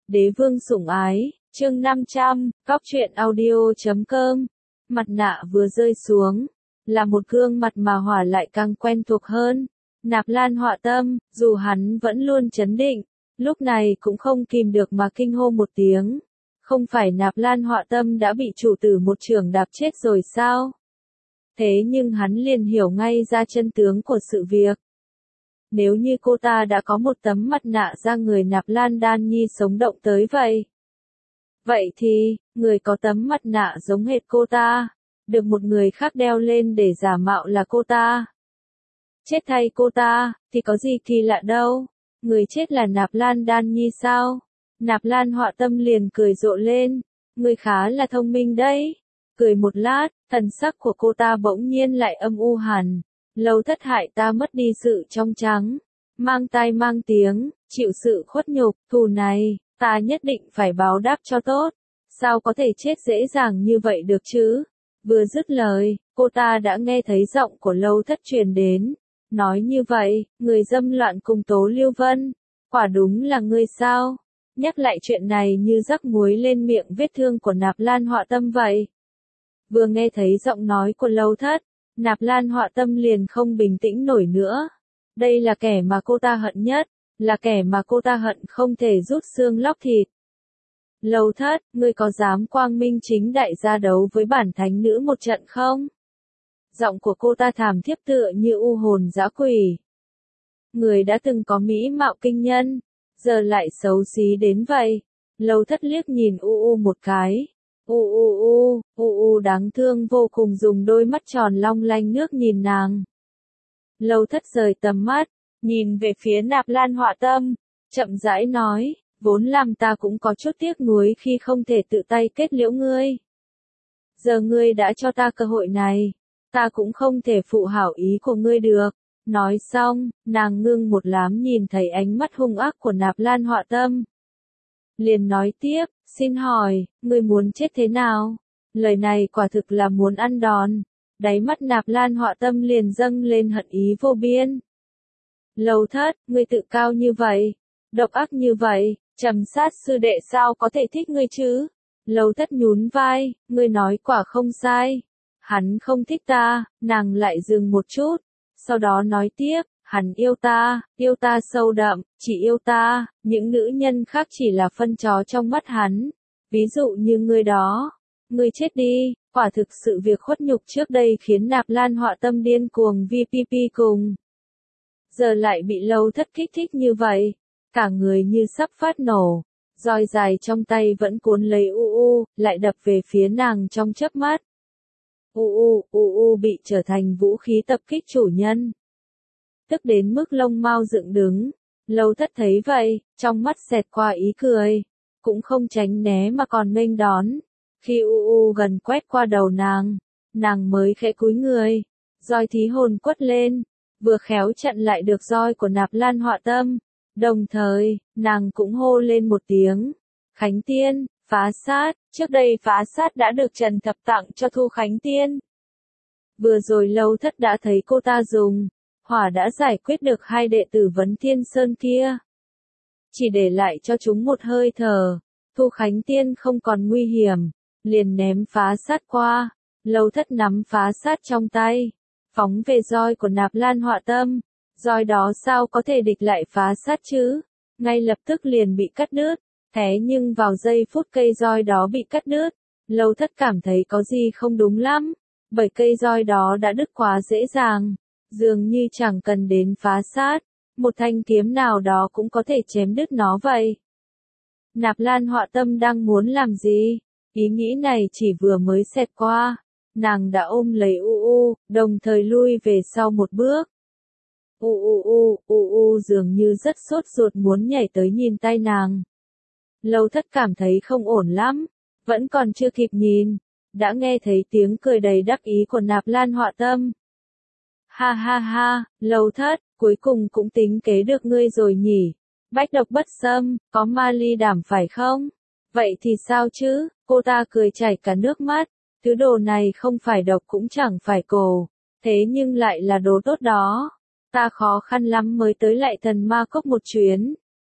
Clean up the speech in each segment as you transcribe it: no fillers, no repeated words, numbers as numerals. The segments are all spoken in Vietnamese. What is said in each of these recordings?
Đế vương sủng ái, chương 500, Góc truyện audio.com. Mặt nạ vừa rơi xuống, là một gương mặt mà Hỏa lại càng quen thuộc hơn. Nạp Lan Họa Tâm, dù hắn vẫn luôn trấn định, lúc này cũng không kìm được mà kinh hô một tiếng. Không phải Nạp Lan Họa Tâm đã bị chủ tử một chưởng đạp chết rồi sao? Thế nhưng hắn liền hiểu ngay ra chân tướng của sự việc. Nếu như cô ta đã có một tấm mặt nạ da người Nạp Lan Đan Nhi sống động tới vậy. Vậy thì, người có tấm mặt nạ giống hệt cô ta, được một người khác đeo lên để giả mạo là cô ta. Chết thay cô ta, thì có gì kỳ lạ đâu, người chết là Nạp Lan Đan Nhi sao? Nạp Lan Họa Tâm liền cười rộ lên, người khá là thông minh đấy. Cười một lát, thần sắc của cô ta bỗng nhiên lại âm u hẳn. Lâu thất hại ta mất đi sự trong trắng, mang tai mang tiếng, chịu sự khuất nhục, thù này, ta nhất định phải báo đáp cho tốt. Sao có thể chết dễ dàng như vậy được chứ? Vừa dứt lời, cô ta đã nghe thấy giọng của Lâu thất truyền đến. Nói như vậy, người dâm loạn cùng Tố Lưu Vân, quả đúng là ngươi sao? Nhắc lại chuyện này như rắc muối lên miệng vết thương của Nạp Lan Họa Tâm vậy. Vừa nghe thấy giọng nói của Lâu thất, Nạp Lan Họa Tâm liền không bình tĩnh nổi nữa. Đây là kẻ mà cô ta hận nhất, là kẻ mà cô ta hận không thể rút xương lóc thịt. Lâu thất, ngươi có dám quang minh chính đại ra đấu với bản thánh nữ một trận không? Giọng của cô ta thảm thiết tựa như u hồn dã quỷ. Người đã từng có mỹ mạo kinh nhân, giờ lại xấu xí đến vậy. Lâu thất liếc nhìn u một cái. U đáng thương vô cùng dùng đôi mắt tròn long lanh nước nhìn nàng. Lâu thất rời tầm mắt, nhìn về phía Nạp Lan Họa Tâm, chậm rãi nói, vốn làm ta cũng có chút tiếc nuối khi không thể tự tay kết liễu ngươi. Giờ ngươi đã cho ta cơ hội này, ta cũng không thể phụ hảo ý của ngươi được. Nói xong, nàng ngưng một lám nhìn thấy ánh mắt hung ác của Nạp Lan Họa Tâm. Liền nói tiếp, xin hỏi, ngươi muốn chết thế nào? Lời này quả thực là muốn ăn đòn. Đáy mắt Nạp Lan Họa Tâm liền dâng lên hận ý vô biên. Lâu thất, ngươi tự cao như vậy, độc ác như vậy, Trầm Sát sư đệ sao có thể thích ngươi chứ? Lâu thất nhún vai, ngươi nói quả không sai. Hắn không thích ta, nàng lại dừng một chút, sau đó nói tiếp. Hắn yêu ta sâu đậm, chỉ yêu ta, những nữ nhân khác chỉ là phân chó trong mắt hắn. Ví dụ như ngươi đó, ngươi chết đi, quả thực sự việc khuất nhục trước đây khiến Nạp Lan Họa Tâm điên cuồng VPP cùng. Giờ lại bị Lâu thất kích thích như vậy, cả người như sắp phát nổ, roi dài trong tay vẫn cuốn lấy lại đập về phía nàng trong chớp mắt. Bị trở thành vũ khí tập kích chủ nhân. Tức đến mức lông mao dựng đứng. Lâu thất thấy vậy, trong mắt xẹt qua ý cười, cũng không tránh né mà còn nghênh đón. Khi gần quét qua đầu nàng mới khẽ cúi người, roi thí hồn quất lên, vừa khéo chặn lại được roi của Nạp Lan Họa Tâm. Đồng thời, nàng cũng hô lên một tiếng, Khánh Tiên, phá sát. Trước đây phá sát đã được Trần Thập tặng cho Thu Khánh Tiên. Vừa rồi Lâu thất đã thấy cô ta dùng. Hỏa đã giải quyết được hai đệ tử Vấn Thiên Sơn kia. Chỉ để lại cho chúng một hơi thở, Thu Khánh Tiên không còn nguy hiểm, liền ném phá sát qua. Lâu thất nắm phá sát trong tay, phóng về roi của Nạp Lan Họa Tâm. Roi đó sao có thể địch lại phá sát chứ? Ngay lập tức liền bị cắt đứt. Thế nhưng vào giây phút cây roi đó bị cắt đứt, Lâu thất cảm thấy có gì không đúng lắm, bởi cây roi đó đã đứt quá dễ dàng. Dường như chẳng cần đến phá sát, một thanh kiếm nào đó cũng có thể chém đứt nó vậy. Nạp Lan Họa Tâm đang muốn làm gì? Ý nghĩ này chỉ vừa mới xẹt qua, nàng đã ôm lấy đồng thời lui về sau một bước. Dường như rất sốt ruột muốn nhảy tới nhìn tay nàng. Lâu thất cảm thấy không ổn lắm, vẫn còn chưa kịp nhìn, đã nghe thấy tiếng cười đầy đắc ý của Nạp Lan Họa Tâm. Ha, Lâu thất, cuối cùng cũng tính kế được ngươi rồi nhỉ. Bách độc bất xâm, có ma ly đảm phải không? Vậy thì sao chứ? Cô ta cười chảy cả nước mắt. Thứ đồ này không phải độc cũng chẳng phải cổ, thế nhưng lại là đồ tốt đó. Ta khó khăn lắm mới tới lại Thần Ma Cốc một chuyến.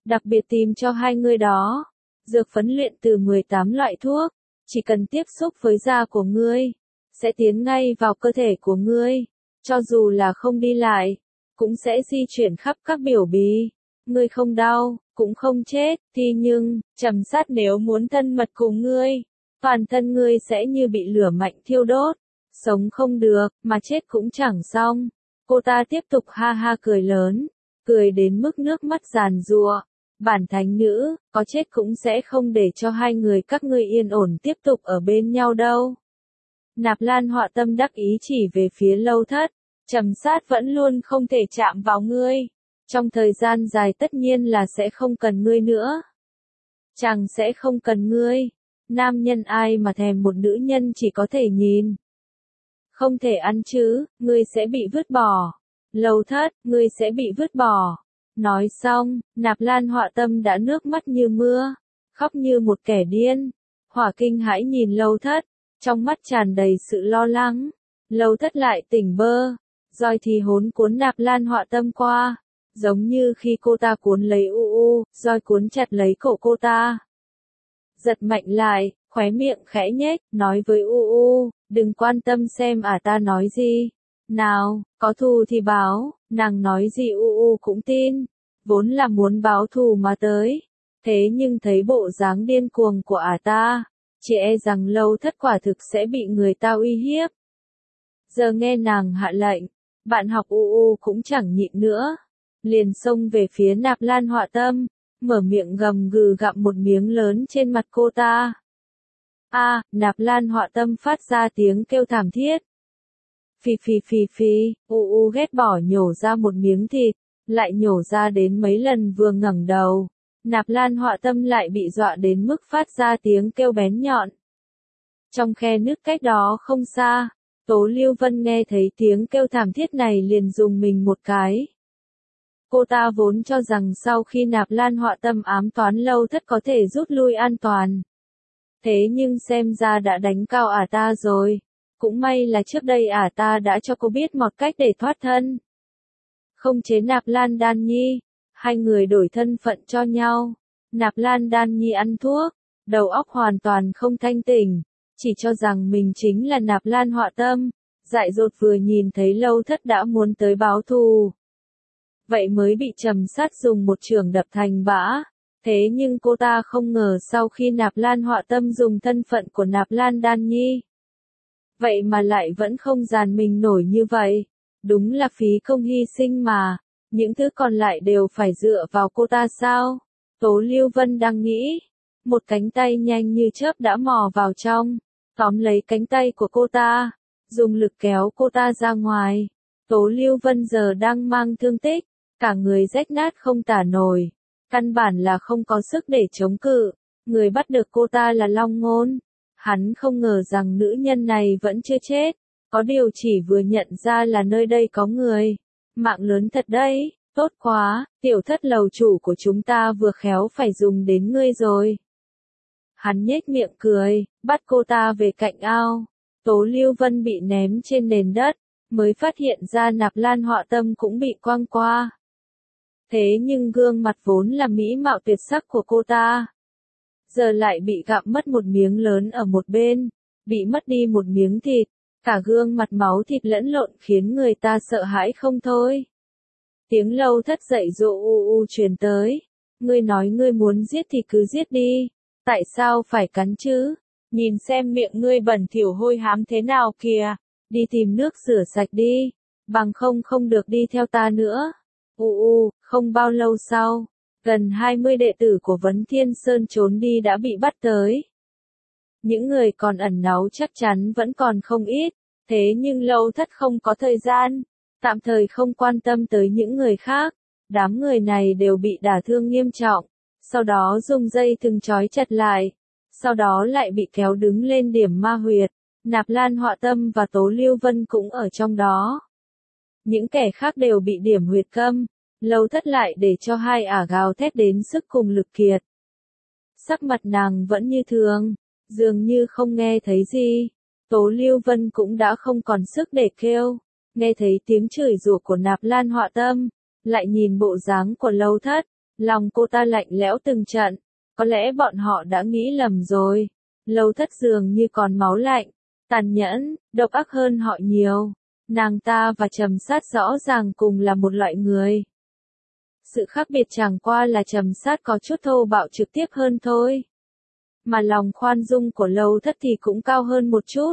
đặc biệt tìm cho hai người đó. Dược phấn luyện từ 18 loại thuốc, chỉ cần tiếp xúc với da của ngươi, sẽ tiến ngay vào cơ thể của ngươi, cho dù là không đi lại, cũng sẽ di chuyển khắp các biểu bì. Ngươi không đau, cũng không chết, thì nhưng, trầm sát nếu muốn thân mật cùng ngươi, toàn thân ngươi sẽ như bị lửa mạnh thiêu đốt, sống không được, mà chết cũng chẳng xong. Cô ta tiếp tục ha ha cười lớn, cười đến mức nước mắt giàn giụa. Bản thánh nữ, có chết cũng sẽ không để cho hai người các ngươi yên ổn tiếp tục ở bên nhau đâu. Nạp Lan Họa Tâm đắc ý chỉ về phía Lâu Thất, trầm sát vẫn luôn không thể chạm vào ngươi. Trong thời gian dài tất nhiên là sẽ không cần ngươi nữa. Chàng sẽ không cần ngươi. Nam nhân ai mà thèm một nữ nhân chỉ có thể nhìn. Không thể ăn chứ, ngươi sẽ bị vứt bỏ. Lâu Thất, ngươi sẽ bị vứt bỏ. Nói xong, Nạp Lan Họa Tâm đã nước mắt như mưa, khóc như một kẻ điên. Hỏa Kinh hãi nhìn Lâu Thất, trong mắt tràn đầy sự lo lắng. Lâu Thất lại tỉnh bơ, roi thì hốn cuốn Nạp Lan Họa Tâm qua, giống như khi cô ta cuốn lấy roi cuốn chặt lấy cổ cô ta. Giật mạnh lại, khóe miệng khẽ nhếch, nói với đừng quan tâm xem ta nói gì. Nào, có thù thì báo, nàng nói gì cũng tin, vốn là muốn báo thù mà tới. Thế nhưng thấy bộ dáng điên cuồng của ta, chỉ e rằng Lâu Thất quả thực sẽ bị người ta uy hiếp. Giờ nghe nàng hạ lệnh, bạn học cũng chẳng nhịn nữa, liền xông về phía Nạp Lan Họa Tâm, mở miệng gầm gừ gặm một miếng lớn trên mặt cô ta. Nạp Lan Họa Tâm phát ra tiếng kêu thảm thiết. Phì, ghét bỏ nhổ ra một miếng thịt, lại nhổ ra đến mấy lần vừa ngẩng đầu. Nạp Lan Họa Tâm lại bị dọa đến mức phát ra tiếng kêu bén nhọn. Trong khe nước cách đó không xa, Tố Lưu Vân nghe thấy tiếng kêu thảm thiết này liền rùng mình một cái. Cô ta vốn cho rằng sau khi Nạp Lan Họa Tâm ám toán Lâu Thất có thể rút lui an toàn. Thế nhưng xem ra đã đánh cao ta rồi. Cũng may là trước đây ta đã cho cô biết một cách để thoát thân. Không chế Nạp Lan Đan Nhi, hai người đổi thân phận cho nhau. Nạp Lan Đan Nhi ăn thuốc, đầu óc hoàn toàn không thanh tỉnh, chỉ cho rằng mình chính là Nạp Lan Họa Tâm, dại dột vừa nhìn thấy Lâu Thất đã muốn tới báo thù. Vậy mới bị trầm sát dùng một chưởng đập thành bã. Thế nhưng cô ta không ngờ sau khi Nạp Lan Họa Tâm dùng thân phận của Nạp Lan Đan Nhi, vậy mà lại vẫn không dàn mình nổi như vậy. Đúng là phí công hy sinh mà, những thứ còn lại đều phải dựa vào cô ta sao? Tố Lưu Vân đang nghĩ, một cánh tay nhanh như chớp đã mò vào trong, tóm lấy cánh tay của cô ta, dùng lực kéo cô ta ra ngoài. Tố Lưu Vân giờ đang mang thương tích, cả người rách nát không tả nổi, căn bản là không có sức để chống cự. Người bắt được cô ta là Long Ngôn. Hắn không ngờ rằng nữ nhân này vẫn chưa chết, có điều chỉ vừa nhận ra là nơi đây có người. Mạng lớn thật đấy, tốt quá, tiểu thất lầu chủ của chúng ta vừa khéo phải dùng đến ngươi rồi. Hắn nhếch miệng cười, bắt cô ta về cạnh ao. Tố Lưu Vân bị ném trên nền đất, mới phát hiện ra Nạp Lan Họa Tâm cũng bị quăng qua. Thế nhưng gương mặt vốn là mỹ mạo tuyệt sắc của cô ta, giờ lại bị gặm mất một miếng lớn ở một bên, bị mất đi một miếng thịt, cả gương mặt máu thịt lẫn lộn khiến người ta sợ hãi không thôi. Tiếng Lâu Thất dậy dỗ truyền tới, ngươi nói ngươi muốn giết thì cứ giết đi, tại sao phải cắn chứ? Nhìn xem miệng ngươi bẩn thỉu hôi hám thế nào kìa, đi tìm nước rửa sạch đi, bằng không được đi theo ta nữa. Không bao lâu sau, gần 20 đệ tử của Vấn Thiên Sơn trốn đi đã bị bắt tới. Những người còn ẩn náu chắc chắn vẫn còn không ít, thế nhưng Lâu Thất không có thời gian, tạm thời không quan tâm tới những người khác. Đám người này đều bị đả thương nghiêm trọng, sau đó dùng dây thừng trói chặt lại, sau đó lại bị kéo đứng lên điểm ma huyệt. Nạp Lan Họa Tâm và Tố Lưu Vân cũng ở trong đó. Những kẻ khác đều bị điểm huyệt câm. Lâu Thất lại để cho hai gào thét đến sức cùng lực kiệt. Sắc mặt nàng vẫn như thường, dường như không nghe thấy gì. Tố Lưu Vân cũng đã không còn sức để kêu, nghe thấy tiếng chửi rủa của Nạp Lan Họa Tâm, lại nhìn bộ dáng của Lâu Thất, Lòng cô ta lạnh lẽo từng trận, có lẽ bọn họ đã nghĩ lầm rồi. Lâu Thất dường như còn máu lạnh, tàn nhẫn, độc ác hơn họ nhiều. Nàng ta và Trầm Sát rõ ràng cùng là một loại người. Sự khác biệt chẳng qua là Trầm Sát có chút thô bạo trực tiếp hơn thôi. Mà lòng khoan dung của Lâu Thất thì cũng cao hơn một chút.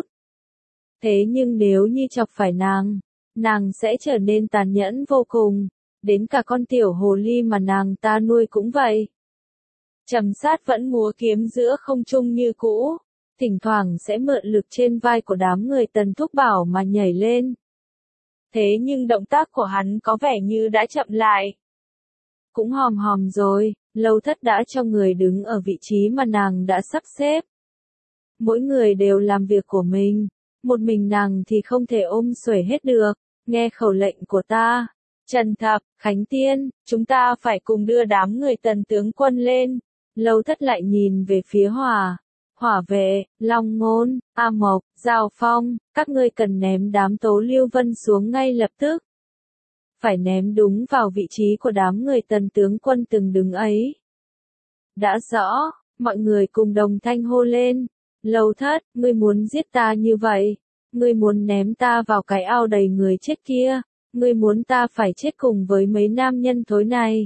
Thế nhưng nếu như chọc phải nàng sẽ trở nên tàn nhẫn vô cùng. Đến cả con tiểu hồ ly mà nàng ta nuôi cũng vậy. Trầm Sát vẫn múa kiếm giữa không trung như cũ, thỉnh thoảng sẽ mượn lực trên vai của đám người Tần Thúc Bảo mà nhảy lên. Thế nhưng động tác của hắn có vẻ như đã chậm lại. Cũng hòm hòm rồi, Lâu Thất đã cho người đứng ở vị trí mà nàng đã sắp xếp. Mỗi người đều làm việc của mình, một mình nàng thì không thể ôm xuể hết được, nghe khẩu lệnh của ta. Trần Thập, Khánh Tiên, chúng ta phải cùng đưa đám người Tần tướng quân lên. Lâu Thất lại nhìn về phía Hỏa Vệ, Long Ngôn, A Mộc, Giao Phong, các ngươi cần ném đám Tố Lưu Vân xuống ngay lập tức. Phải ném đúng vào vị trí của đám người Tần tướng quân từng đứng ấy. Đã rõ, mọi người cùng đồng thanh hô lên. Lâu Thất, ngươi muốn giết ta như vậy? Ngươi muốn ném ta vào cái ao đầy người chết kia? Ngươi muốn ta phải chết cùng với mấy nam nhân thối này?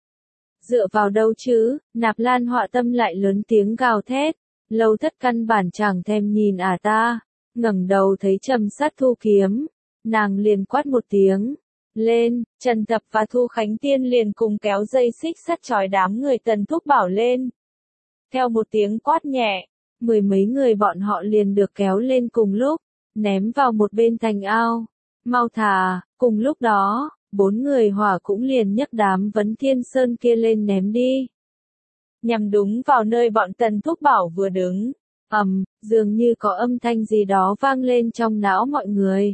Dựa vào đâu chứ? Nạp Lan Họa Tâm lại lớn tiếng gào thét. Lâu Thất căn bản chẳng thèm nhìn ta, ngẩng đầu thấy Trầm Sát thu kiếm, nàng liền quát một tiếng, lên. Trần Thập và Thu Khánh Tiên liền cùng kéo dây xích sắt trói đám người Tần Thúc Bảo lên. Theo một tiếng quát nhẹ, mười mấy người bọn họ liền được kéo lên cùng lúc, ném vào một bên thành ao. Mau thả, cùng lúc đó, 4 người Hỏa cũng liền nhấc đám Vấn Thiên Sơn kia lên ném đi. Nhằm đúng vào nơi bọn Tần Thúc Bảo vừa đứng. Dường như có âm thanh gì đó vang lên trong não mọi người.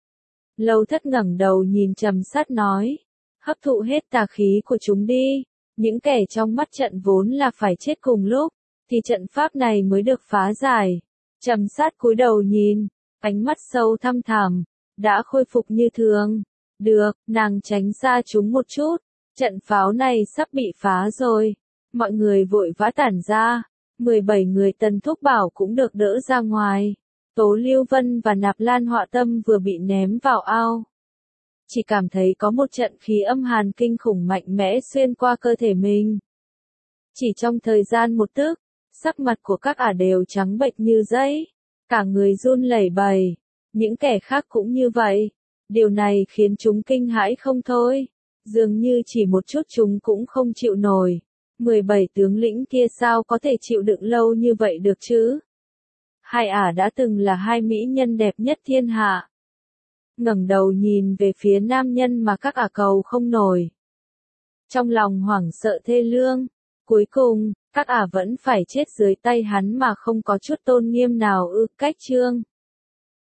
Lâu Thất ngẩng đầu nhìn Trầm Sát nói, hấp thụ hết tà khí của chúng đi. Những kẻ trong mắt trận vốn là phải chết cùng lúc, thì trận pháp này mới được phá giải. Trầm Sát cúi đầu nhìn, ánh mắt sâu thăm thẳm, đã khôi phục như thường. Được, nàng tránh xa chúng một chút, trận pháo này sắp bị phá rồi. Mọi người vội vã tản ra, 17 người Tần Thúc Bảo cũng được đỡ ra ngoài. Tố Lưu Vân và Nạp Lan Họa Tâm vừa bị ném vào ao. Chỉ cảm thấy có một trận khí âm hàn kinh khủng mạnh mẽ xuyên qua cơ thể mình. Chỉ trong thời gian một tức, sắc mặt của các đều trắng bệch như giấy, cả người run lẩy bẩy. Những kẻ khác cũng như vậy. Điều này khiến chúng kinh hãi không thôi. Dường như chỉ một chút chúng cũng không chịu nổi. 17 tướng lĩnh kia sao có thể chịu đựng lâu như vậy được chứ? Hai đã từng là hai mỹ nhân đẹp nhất thiên hạ. Ngẩng đầu nhìn về phía nam nhân mà các cầu không nổi. Trong lòng hoảng sợ thê lương. Cuối cùng, các vẫn phải chết dưới tay hắn mà không có chút tôn nghiêm nào cách chương.